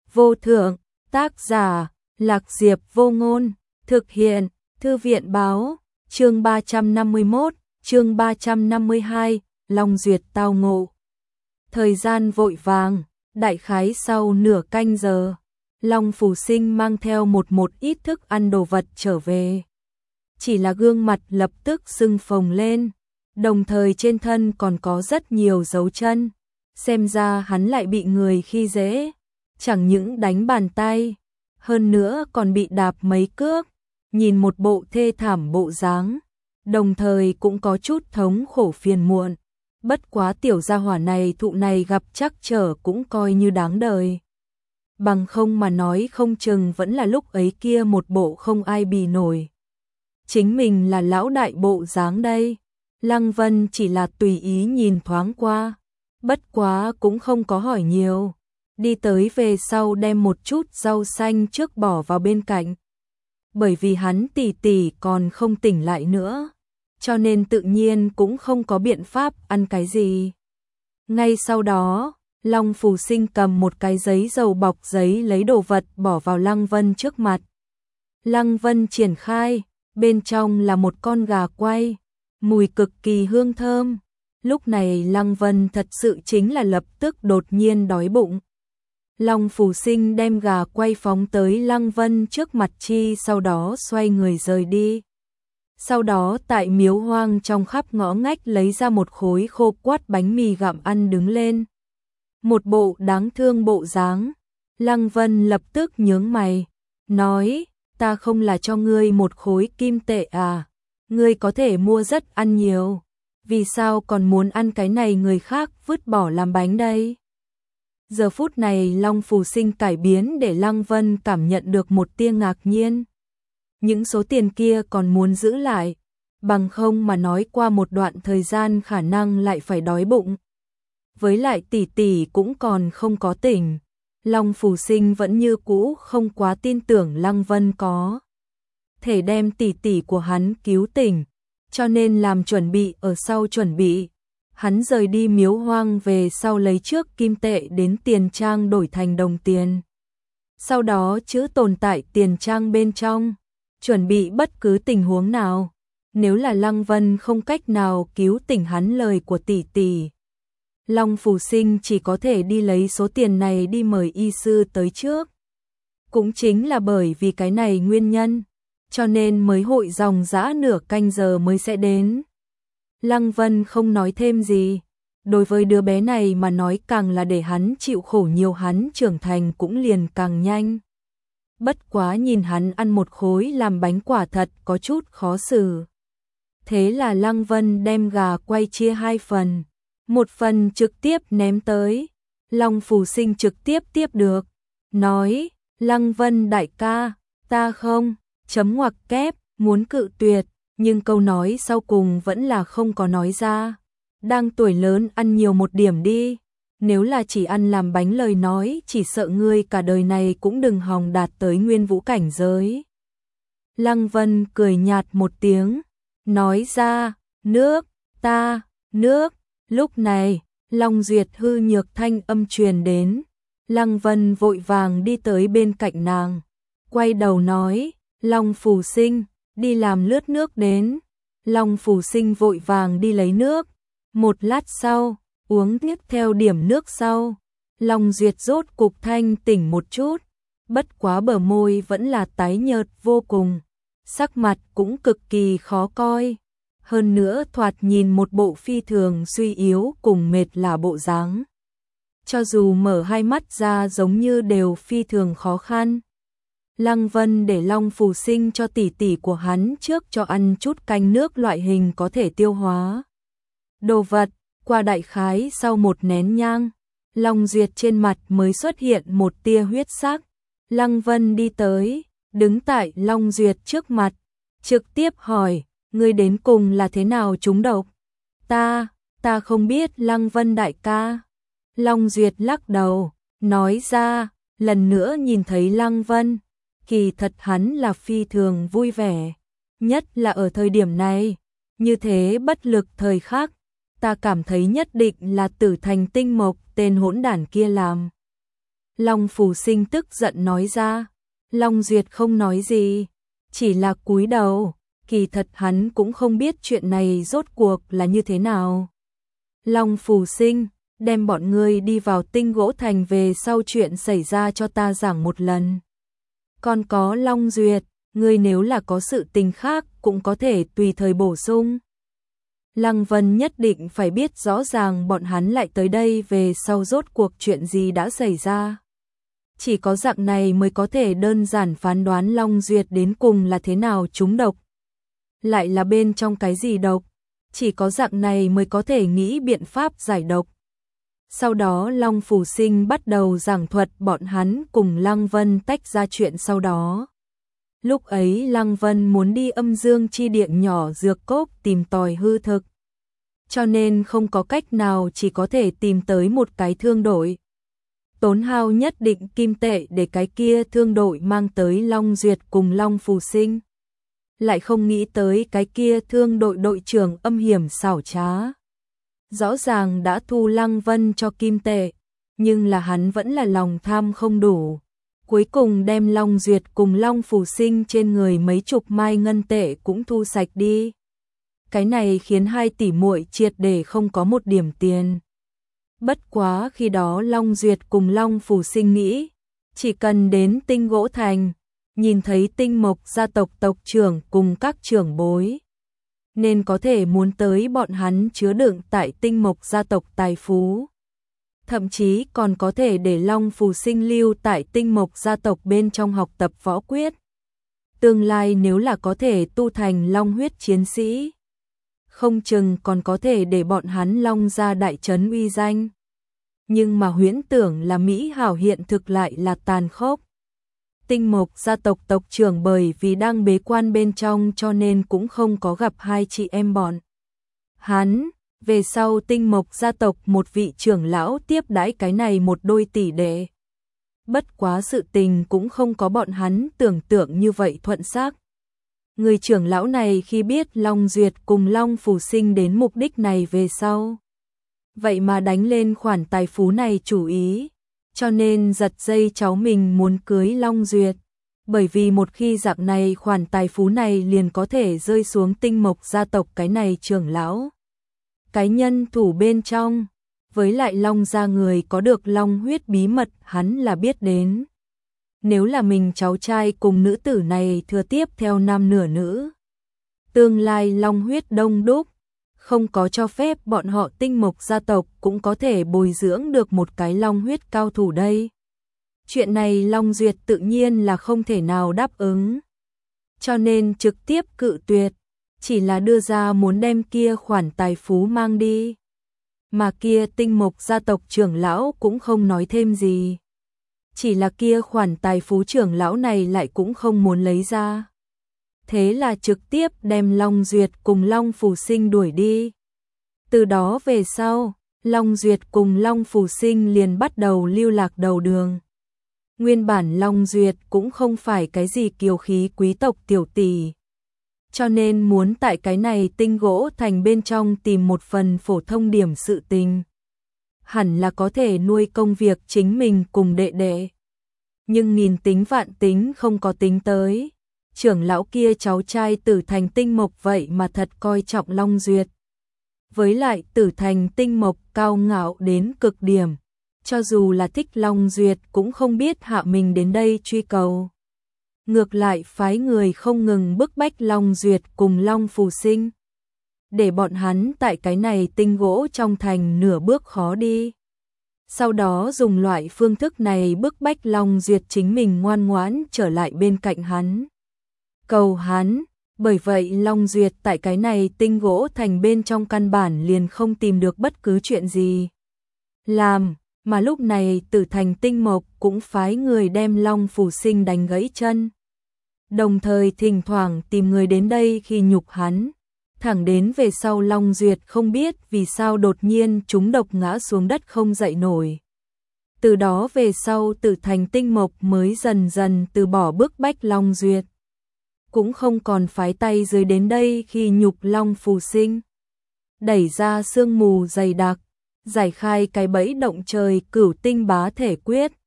vô thượng, tác giả, Lạc Diệp Vô Ngôn, thực hiện, Thư viện báo, chương 351, chương 352, Long Duyệt tao ngộ. Thời gian vội vàng, đại khái sau nửa canh giờ, Long Phù Sinh mang theo một ít thức ăn đồ vật trở về. Chỉ là gương mặt lập tức sưng phồng lên, đồng thời trên thân còn có rất nhiều dấu chân, xem ra hắn lại bị người khi dễ, chẳng những đánh bàn tay, hơn nữa còn bị đạp mấy cước, nhìn một bộ thê thảm bộ dáng, đồng thời cũng có chút thống khổ phiền muộn. Bất quá tiểu gia hỏa này thụ này gặp trắc trở cũng coi như đáng đời. Bằng không mà nói không chừng vẫn là lúc ấy kia một bộ không ai bì nổi. Chính mình là lão đại bộ dáng đây. Lăng Vân chỉ là tùy ý nhìn thoáng qua, bất quá cũng không có hỏi nhiều. Đi tới về sau đem một chút rau xanh trước bỏ vào bên cạnh. Bởi vì hắn tỷ tỷ còn không tỉnh lại nữa, cho nên tự nhiên cũng không có biện pháp ăn cái gì. Ngay sau đó, Long Phù Sinh cầm một cái giấy dầu bọc giấy lấy đồ vật bỏ vào Lăng Vân trước mặt. Lăng Vân triển khai, bên trong là một con gà quay, mùi cực kỳ hương thơm. Lúc này Lăng Vân thật sự chính là lập tức đột nhiên đói bụng. Long Phù Sinh đem gà quay phóng tới Lăng Vân trước mặt chi, sau đó xoay người rời đi. Sau đó tại miếu hoang trong khắp ngõ ngách lấy ra một khối khô quát bánh mì gặm ăn đứng lên. Một bộ đáng thương bộ dáng. Lăng Vân lập tức nhướng mày, nói, ta không là cho ngươi một khối kim tệ à, ngươi có thể mua rất ăn nhiều, vì sao còn muốn ăn cái này người khác vứt bỏ làm bánh đây? Giờ phút này Long Phù Sinh cải biến để Lăng Vân cảm nhận được một tia ngạc nhiên. Những số tiền kia còn muốn giữ lại, bằng không mà nói qua một đoạn thời gian khả năng lại phải đói bụng. Với lại tỷ tỷ cũng còn không có tỉnh, Long Phù Sinh vẫn như cũ không quá tin tưởng Lăng Vân có thể đem tỷ tỷ của hắn cứu tỉnh, cho nên làm chuẩn bị ở sau chuẩn bị. Hắn rời đi miếu hoang về sau lấy trước kim tệ đến tiền trang đổi thành đồng tiền. Sau đó chữ tồn tại tiền trang bên trong, chuẩn bị bất cứ tình huống nào. Nếu là Lăng Vân không cách nào cứu tỉnh hắn lời của tỷ tỷ, Long Phù Sinh chỉ có thể đi lấy số tiền này đi mời y sư tới trước. Cũng chính là bởi vì cái này nguyên nhân, cho nên mới hội dòng dã nửa canh giờ mới sẽ đến. Lăng Vân không nói thêm gì, đối với đứa bé này mà nói càng là để hắn chịu khổ nhiều, hắn trưởng thành cũng liền càng nhanh. Bất quá nhìn hắn ăn một khối làm bánh quả thật có chút khó xử. Thế là Lăng Vân đem gà quay chia hai phần, một phần trực tiếp ném tới. Long Phù Sinh trực tiếp tiếp được, nói, Lăng Vân đại ca, ta không, chấm ngoặc kép, muốn cự tuyệt, nhưng câu nói sau cùng vẫn là không có nói ra. Đang tuổi lớn ăn nhiều một điểm đi, nếu là chỉ ăn làm bánh lời nói chỉ sợ ngươi cả đời này cũng đừng hòng đạt tới nguyên vũ cảnh giới. Lăng Vân cười nhạt một tiếng, nói ra, nước, ta, nước. Lúc này, Long Duyệt hư nhược thanh âm truyền đến. Lăng Vân vội vàng đi tới bên cạnh nàng, quay đầu nói, Long Phù Sinh, đi làm lướt nước đến. Long Phù Sinh vội vàng đi lấy nước. Một lát sau, uống tiếp theo điểm nước sau, Long Duyệt rốt cục thanh tỉnh một chút, bất quá bờ môi vẫn là tái nhợt vô cùng, sắc mặt cũng cực kỳ khó coi. Hơn nữa thoạt nhìn một bộ phi thường suy yếu cùng mệt là bộ dáng. Cho dù mở hai mắt ra giống như đều phi thường khó khăn. Lăng Vân để Long Phù Sinh cho tỷ tỷ của hắn trước cho ăn chút canh nước loại hình có thể tiêu hóa đồ vật. Qua đại khái sau một nén nhang, Long Duyệt trên mặt mới xuất hiện một tia huyết sắc. Lăng Vân đi tới, đứng tại Long Duyệt trước mặt, trực tiếp hỏi, ngươi đến cùng là thế nào trúng độc? Ta không biết Lăng Vân đại ca. Long Duyệt lắc đầu, nói ra, lần nữa nhìn thấy Lăng Vân, kỳ thật hắn là phi thường vui vẻ, nhất là ở thời điểm này, như thế bất lực thời khắc, ta cảm thấy nhất định là Tử Thành Tinh Mộc tên hỗn đản kia làm. Long Phù Sinh tức giận nói ra. Long Duyệt không nói gì, chỉ là cúi đầu, kỳ thật hắn cũng không biết chuyện này rốt cuộc là như thế nào. Long Phù Sinh, đem bọn ngươi đi vào Tinh Gỗ Thành về sau chuyện xảy ra cho ta giảng một lần. Còn có Long Duyệt, ngươi nếu là có sự tình khác cũng có thể tùy thời bổ sung. Lăng Vân nhất định phải biết rõ ràng bọn hắn lại tới đây về sau rốt cuộc chuyện gì đã xảy ra. Chỉ có dạng này mới có thể đơn giản phán đoán Long Duyệt đến cùng là thế nào trúng độc. Lại là bên trong cái gì độc, chỉ có dạng này mới có thể nghĩ biện pháp giải độc. Sau đó Long Phù Sinh bắt đầu giảng thuật bọn hắn cùng Lăng Vân tách ra chuyện sau đó. Lúc ấy Lăng Vân muốn đi Âm Dương chi địa nhỏ dược cốc tìm tòi hư thực. Cho nên không có cách nào, chỉ có thể tìm tới một cái thương đội. Tốn hao nhất định kim tệ để cái kia thương đội mang tới Long Duyệt cùng Long Phù Sinh. Lại không nghĩ tới cái kia thương đội đội trưởng âm hiểm xảo trá. Rõ ràng đã thu Lăng Vân cho kim tệ, nhưng là hắn vẫn là lòng tham không đủ. Cuối cùng đem Long Duyệt cùng Long Phù Sinh trên người mấy chục mai ngân tệ cũng thu sạch đi. Cái này khiến hai tỷ muội triệt để không có một điểm tiền. Bất quá khi đó Long Duyệt cùng Long Phù Sinh nghĩ, chỉ cần đến Tinh Gỗ Thành, nhìn thấy Tinh Mộc gia tộc tộc trưởng cùng các trưởng bối, nên có thể muốn tới bọn hắn chứa đựng tại Tinh Mộc gia tộc tài phú. Thậm chí còn có thể để Long Phù Sinh lưu tại Tinh Mộc gia tộc bên trong học tập võ quyết. Tương lai nếu là có thể tu thành long huyết chiến sĩ, không chừng còn có thể để bọn hắn Long gia đại trấn uy danh. Nhưng mà huyễn tưởng là mỹ hảo, hiện thực lại là tàn khốc. Tinh Mộc gia tộc tộc trưởng bởi vì đang bế quan bên trong cho nên cũng không có gặp hai chị em bọn hắn. Về sau Tinh Mộc gia tộc một vị trưởng lão tiếp đãi cái này một đôi tỷ đệ. Bất quá sự tình cũng không có bọn hắn tưởng tượng như vậy thuận xác. Người trưởng lão này khi biết Long Duyệt cùng Long Phù Sinh đến mục đích này về sau, vậy mà đánh lên khoản tài phú này chủ ý, cho nên giật dây cháu mình muốn cưới Long Duyệt. Bởi vì một khi dạng này khoản tài phú này liền có thể rơi xuống Tinh Mộc gia tộc cái này trưởng lão cái nhân thủ bên trong, với lại Long gia người có được long huyết bí mật hắn là biết đến. Nếu là mình cháu trai cùng nữ tử này thừa tiếp theo nam nửa nữ, tương lai long huyết đông đúc, không có cho phép bọn họ Tinh Mộc gia tộc cũng có thể bồi dưỡng được một cái long huyết cao thủ đây. Chuyện này Long Duyệt tự nhiên là không thể nào đáp ứng, cho nên trực tiếp cự tuyệt. Chỉ là đưa ra muốn đem kia khoản tài phú mang đi. Mà kia Tinh Mộc gia tộc trưởng lão cũng không nói thêm gì. Chỉ là kia khoản tài phú trưởng lão này lại cũng không muốn lấy ra. Thế là trực tiếp đem Long Duyệt cùng Long Phù Sinh đuổi đi. Từ đó về sau, Long Duyệt cùng Long Phù Sinh liền bắt đầu lưu lạc đầu đường. Nguyên bản Long Duyệt cũng không phải cái gì kiều khí quý tộc tiểu tỷ, cho nên muốn tại cái này Tinh Gỗ Thành bên trong tìm một phần phổ thông điểm sự tình. Hẳn là có thể nuôi công việc chính mình cùng đệ đệ. Nhưng nghìn tính vạn tính không có tính tới. Trưởng lão kia cháu trai Tử Thành Tinh Mộc vậy mà thật coi trọng Long Duyệt. Với lại Tử Thành Tinh Mộc cao ngạo đến cực điểm. Cho dù là thích Long Duyệt cũng không biết hạ mình đến đây truy cầu. Ngược lại phái người không ngừng bức bách Long Duyệt cùng Long Phù Sinh, để bọn hắn tại cái này Tinh Gỗ trong thành nửa bước khó đi. Sau đó dùng loại phương thức này bức bách Long Duyệt chính mình ngoan ngoãn trở lại bên cạnh hắn, cầu hắn. Bởi vậy Long Duyệt tại cái này Tinh Gỗ thành bên trong căn bản liền không tìm được bất cứ chuyện gì làm. Mà lúc này Tử Thành Tinh Mộc cũng phái người đem Long Phù Sinh đánh gãy chân, đồng thời thỉnh thoảng tìm người đến đây khi nhục hắn. Thẳng đến về sau Long Duyệt không biết vì sao đột nhiên trúng độc ngã xuống đất không dậy nổi. Từ đó về sau Tử Thành Tinh Mộc mới dần dần từ bỏ bức bách Long Duyệt, cũng không còn phái tay dưới đến đây khi nhục Long Phù Sinh. Đẩy ra sương mù dày đặc, giải khai cái bẫy động trời Cửu Tinh Bá Thể Quyết,